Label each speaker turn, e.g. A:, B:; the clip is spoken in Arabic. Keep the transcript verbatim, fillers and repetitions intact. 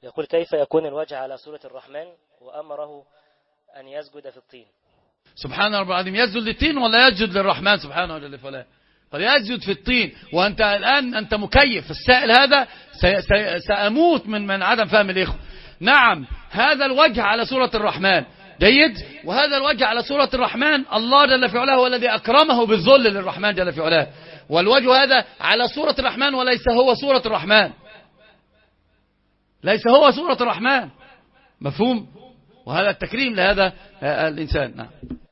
A: يقول كيف يكون الوجه على سورة الرحمن وأمره أن يسجد في الطين؟
B: سبحان رب العظيم، يسجد للطين ولا يسجد للرحمن سبحانه وجل فلاه؟ قد يسجد في الطين، وأنت الآن أنت مكيف. السائل هذا سأموت من من عدم فهم الإخوة. نعم، هذا الوجه على سورة الرحمن جيد، وهذا الوجه على سورة الرحمن الله جل في علاه هو الذي أكرمه بالذل للرحمن جل في علاه، والوجه هذا على سورة الرحمن وليس هو سورة الرحمن، ليس هو سورة الرحمن. مفهوم؟ وهذا التكريم لهذا الإنسان. نعم.